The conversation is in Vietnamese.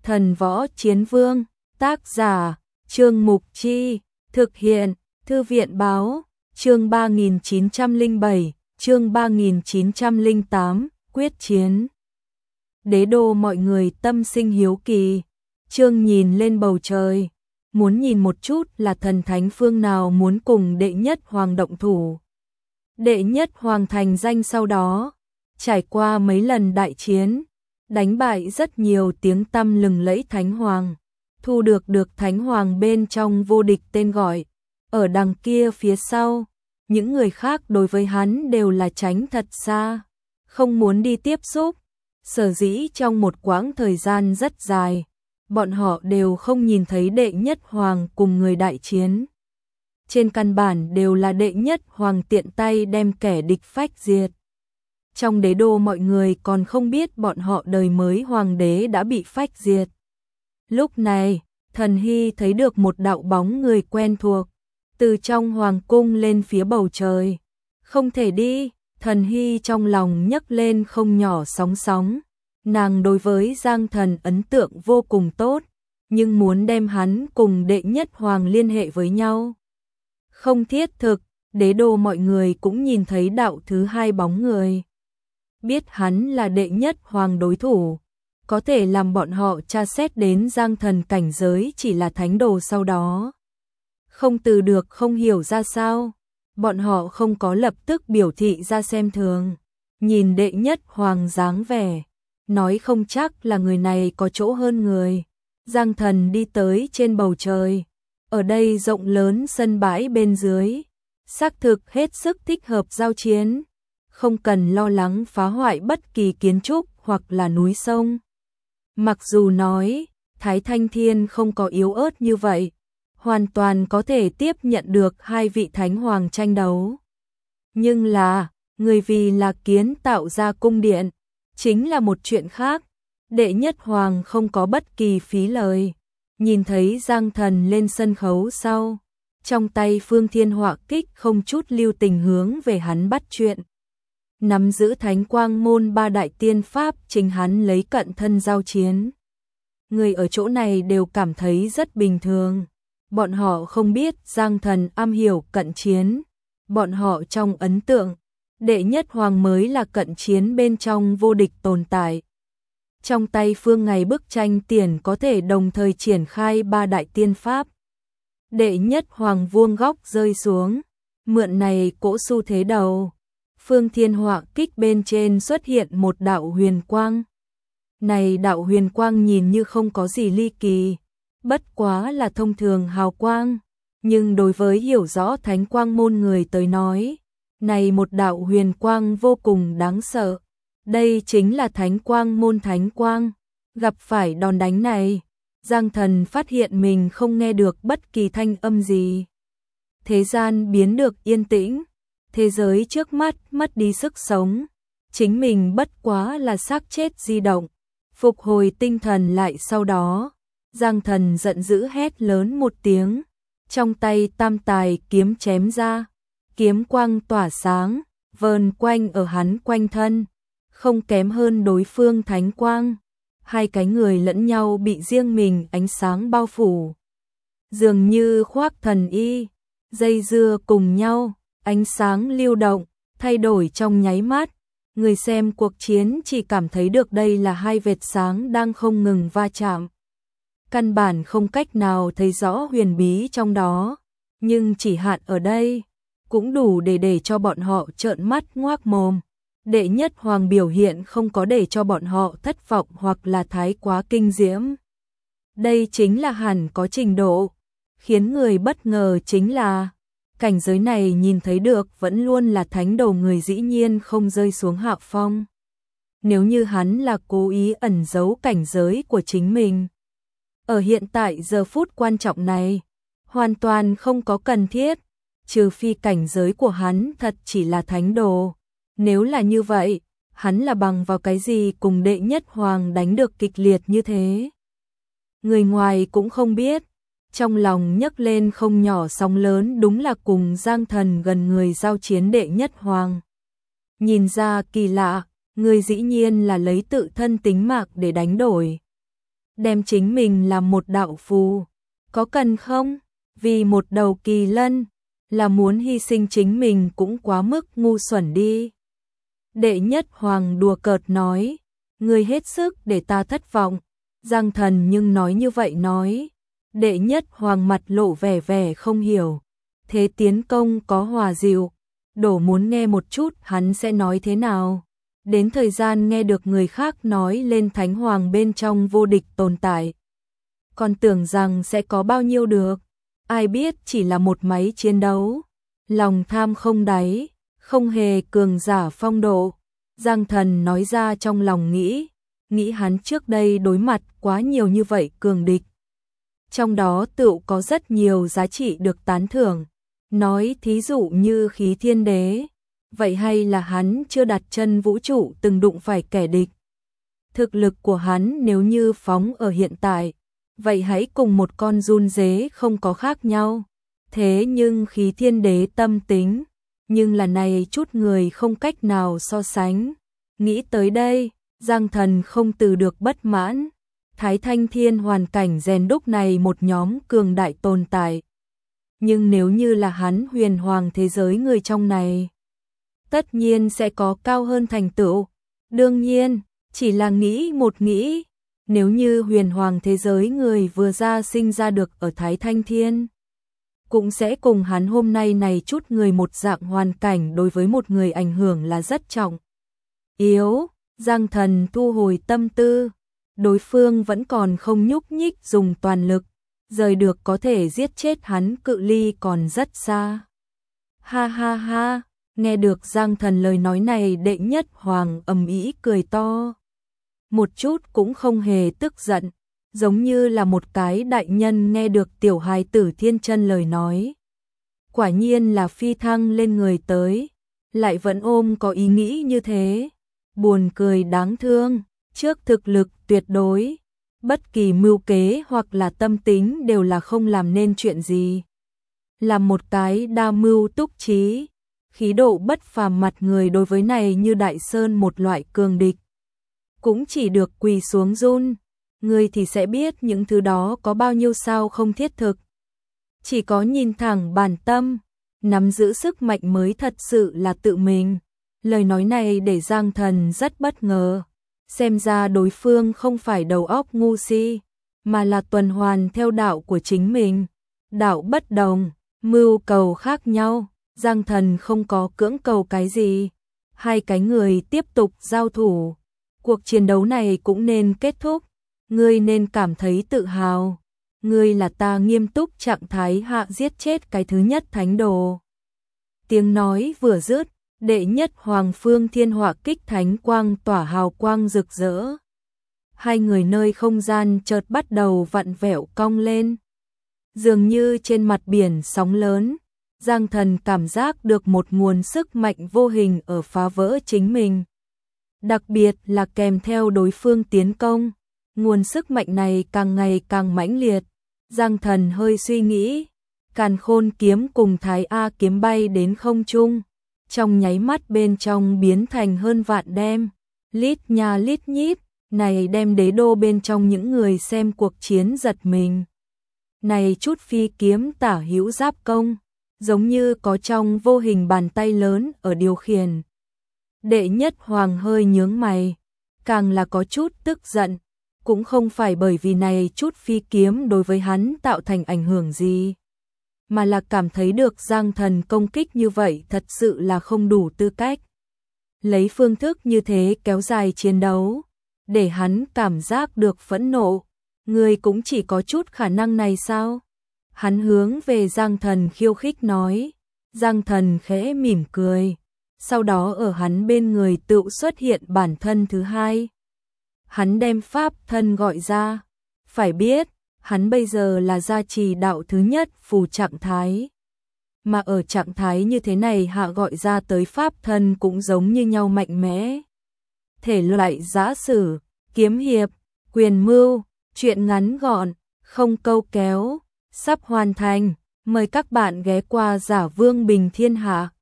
Thần Võ Chiến Vương, tác giả, Trương Mục Chi, thực hiện, Thư viện Báo, chương 3907, chương 3908, quyết chiến. Đế đô mọi người tâm sinh hiếu kỳ, Trương nhìn lên bầu trời, muốn nhìn một chút là thần thánh phương nào muốn cùng đệ nhất hoàng động thủ. Đệ nhất hoàng thành danh sau đó, trải qua mấy lần đại chiến, đánh bại rất nhiều tiếng tăm lừng lẫy thánh hoàng, thu được thánh hoàng bên trong vô địch tên gọi. Ở đằng kia phía sau, những người khác đối với hắn đều là tránh thật xa, không muốn đi tiếp xúc. Sở dĩ trong một quãng thời gian rất dài, bọn họ đều không nhìn thấy đệ nhất hoàng cùng người đại chiến. Trên căn bản đều là đệ nhất hoàng tiện tay đem kẻ địch phách diệt. Trong đế đô mọi người còn không biết bọn họ đời mới hoàng đế đã bị phách diệt. Lúc này, Thần Hy thấy được một đạo bóng người quen thuộc, từ trong hoàng cung lên phía bầu trời. Không thể đi, Thần Hy trong lòng nhấc lên không nhỏ sóng sóng. Nàng đối với Giang Thần ấn tượng vô cùng tốt, nhưng muốn đem hắn cùng đệ nhất hoàng liên hệ với nhau không thiết thực. Đế đô mọi người cũng nhìn thấy đạo thứ hai bóng người, biết hắn là đệ nhất hoàng đối thủ, có thể làm bọn họ tra xét đến Giang Thần cảnh giới chỉ là thánh đồ sau đó. Không từ được không hiểu ra sao, bọn họ không có lập tức biểu thị ra xem thường, nhìn đệ nhất hoàng dáng vẻ, nói không chắc là người này có chỗ hơn người. Giang Thần đi tới trên bầu trời, ở đây rộng lớn sân bãi bên dưới, xác thực hết sức thích hợp giao chiến, không cần lo lắng phá hoại bất kỳ kiến trúc hoặc là núi sông. Mặc dù nói, Thái Thanh Thiên không có yếu ớt như vậy, hoàn toàn có thể tiếp nhận được hai vị thánh hoàng tranh đấu. Nhưng là, người vì là kiến tạo ra cung điện, chính là một chuyện khác. Đệ nhất hoàng không có bất kỳ phí lời. Nhìn thấy Giang Thần lên sân khấu sau, trong tay Phương Thiên Họa Kích không chút lưu tình hướng về hắn bắt chuyện. Nắm giữ Thánh Quang môn ba đại tiên pháp, chính hắn lấy cận thân giao chiến. Người ở chỗ này đều cảm thấy rất bình thường. Bọn họ không biết Giang Thần am hiểu cận chiến. Bọn họ trong ấn tượng, đệ nhất hoàng mới là cận chiến bên trong vô địch tồn tại. Trong tay Phương Ngày bức tranh tiền có thể đồng thời triển khai ba đại tiên pháp. Đệ nhất hoàng vuông góc rơi xuống, mượn này cỗ xu thế đầu. Phương Thiên Họa Kích bên trên xuất hiện một đạo huyền quang. Này đạo huyền quang nhìn như không có gì ly kỳ, bất quá là thông thường hào quang, nhưng đối với hiểu rõ Thánh Quang môn người tới nói, này một đạo huyền quang vô cùng đáng sợ. Đây chính là Thánh Quang môn Thánh Quang. Gặp phải đòn đánh này, Giang Thần phát hiện mình không nghe được bất kỳ thanh âm gì. Thế gian biến được yên tĩnh, thế giới trước mắt mất đi sức sống, chính mình bất quá là xác chết di động. Phục hồi tinh thần lại sau đó, Giang Thần giận dữ hét lớn một tiếng, trong tay tam tài kiếm chém ra, kiếm quang tỏa sáng, vờn quanh ở hắn quanh thân, không kém hơn đối phương thánh quang. Hai cái người lẫn nhau bị riêng mình ánh sáng bao phủ, dường như khoác thần y, dây dưa cùng nhau, ánh sáng lưu động, thay đổi trong nháy mắt. Người xem cuộc chiến chỉ cảm thấy được đây là hai vệt sáng đang không ngừng va chạm. Căn bản không cách nào thấy rõ huyền bí trong đó, nhưng chỉ hạn ở đây, cũng đủ để cho bọn họ trợn mắt ngoác mồm. Đệ nhất hoàng biểu hiện không có để cho bọn họ thất vọng hoặc là thái quá kinh diễm. Đây chính là hẳn có trình độ. Khiến người bất ngờ chính là, cảnh giới này nhìn thấy được vẫn luôn là thánh đồ người dĩ nhiên không rơi xuống hạ phong. Nếu như hắn là cố ý ẩn giấu cảnh giới của chính mình, ở hiện tại giờ phút quan trọng này, hoàn toàn không có cần thiết, trừ phi cảnh giới của hắn thật chỉ là thánh đồ. Nếu là như vậy, hắn là bằng vào cái gì cùng đệ nhất hoàng đánh được kịch liệt như thế? Người ngoài cũng không biết, trong lòng nhấc lên không nhỏ sóng lớn, đúng là cùng Giang Thần gần người giao chiến đệ nhất hoàng. Nhìn ra kỳ lạ, người dĩ nhiên là lấy tự thân tính mạng để đánh đổi. đem chính mình làm một đạo phù, có cần không? Vì một đầu kỳ lân, là muốn hy sinh chính mình cũng quá mức ngu xuẩn đi. Đệ Nhất Hoàng đùa cợt nói, ngươi hết sức để ta thất vọng. Giang Thần nhưng nói như vậy nói. Đệ Nhất Hoàng mặt lộ vẻ vẻ không hiểu. Thế tiến công có hòa dịu, đổ muốn nghe một chút hắn sẽ nói thế nào. Đến thời gian nghe được người khác nói lên Thánh Hoàng bên trong vô địch tồn tại. Còn tưởng rằng sẽ có bao nhiêu được. Ai biết chỉ là một máy chiến đấu. Lòng tham không đáy, không hề cường giả phong độ. Giang Thần nói ra trong lòng nghĩ hắn trước đây đối mặt quá nhiều như vậy cường địch. Trong đó tựu có rất nhiều giá trị được tán thưởng. Nói thí dụ như Khí Thiên Đế. Vậy hay là hắn chưa đặt chân vũ trụ từng đụng phải kẻ địch. Thực lực của hắn nếu như phóng ở hiện tại, vậy hãy cùng một con giun dế không có khác nhau. Thế nhưng Khí Thiên Đế tâm tính, nhưng là này chút người không cách nào so sánh. Nghĩ tới đây, Giang Thần không từ được bất mãn. Thái Thanh Thiên hoàn cảnh rèn đúc này một nhóm cường đại tồn tại. Nhưng nếu như là hắn huyền hoàng thế giới người trong này, tất nhiên sẽ có cao hơn thành tựu. Đương nhiên, chỉ là nghĩ một nghĩ, nếu như huyền hoàng thế giới người vừa ra sinh ra được ở Thái Thanh Thiên, cũng sẽ cùng hắn hôm nay này chút người một dạng hoàn cảnh đối với một người ảnh hưởng là rất trọng. Yếu, Giang Thần thu hồi tâm tư, đối phương vẫn còn không nhúc nhích dùng toàn lực, rời được có thể giết chết hắn cự ly còn rất xa. Ha ha ha, nghe được Giang Thần lời nói này Đệ Nhất Hoàng ầm ĩ cười to. Một chút cũng không hề tức giận, giống như là một cái đại nhân nghe được tiểu hài tử thiên chân lời nói. Quả nhiên là phi thăng lên người tới, lại vẫn ôm có ý nghĩ như thế. Buồn cười đáng thương, trước thực lực tuyệt đối, bất kỳ mưu kế hoặc là tâm tính đều là không làm nên chuyện gì. Là một cái đa mưu túc trí, khí độ bất phàm mặt người đối với này như đại sơn một loại cường địch. Cũng chỉ được quỳ xuống run, người thì sẽ biết những thứ đó có bao nhiêu sao không thiết thực. Chỉ có nhìn thẳng bản tâm, nắm giữ sức mạnh mới thật sự là tự mình. Lời nói này để Giang Thần rất bất ngờ. Xem ra đối phương không phải đầu óc ngu si, mà là tuần hoàn theo đạo của chính mình. Đạo bất đồng, mưu cầu khác nhau, Giang Thần không có cưỡng cầu cái gì. Hai cái người tiếp tục giao thủ. Cuộc chiến đấu này cũng nên kết thúc. Ngươi nên cảm thấy tự hào. Ngươi là ta nghiêm túc trạng thái hạ giết chết cái thứ nhất thánh đồ. Tiếng nói vừa dứt, Đệ Nhất Hoàng Phương Thiên Hỏa Kích thánh quang tỏa hào quang rực rỡ. Hai người nơi không gian chợt bắt đầu vặn vẹo cong lên. Dường như trên mặt biển sóng lớn, Giang Thần cảm giác được một nguồn sức mạnh vô hình ở phá vỡ chính mình. Đặc biệt là kèm theo đối phương tiến công, nguồn sức mạnh này càng ngày càng mãnh liệt. Giang Thần hơi suy nghĩ, Càn Khôn kiếm cùng Thái A kiếm bay đến không trung. Trong nháy mắt bên trong biến thành hơn vạn đem, lít nha lít nhít, này đem đế đô bên trong những người xem cuộc chiến giật mình. Này chút phi kiếm tả hữu giáp công, giống như có trong vô hình bàn tay lớn ở điều khiển. Đệ Nhất Hoàng hơi nhướng mày, càng là có chút tức giận, cũng không phải bởi vì này chút phi kiếm đối với hắn tạo thành ảnh hưởng gì, mà là cảm thấy được Giang Thần công kích như vậy thật sự là không đủ tư cách. Lấy phương thức như thế kéo dài chiến đấu, để hắn cảm giác được phẫn nộ. Người cũng chỉ có chút khả năng này sao? Hắn hướng về Giang Thần khiêu khích nói. Giang Thần khẽ mỉm cười. Sau đó ở hắn bên người tự xuất hiện bản thân thứ hai. Hắn đem pháp thân gọi ra. Phải biết, hắn bây giờ là gia trì đạo thứ nhất phù trạng thái. Mà ở trạng thái như thế này hạ gọi ra tới pháp thân cũng giống như nhau mạnh mẽ. Thể loại giã sử, kiếm hiệp, quyền mưu, chuyện ngắn gọn, không câu kéo, sắp hoàn thành. Mời các bạn ghé qua Giả Vương Bình Thiên Hạ.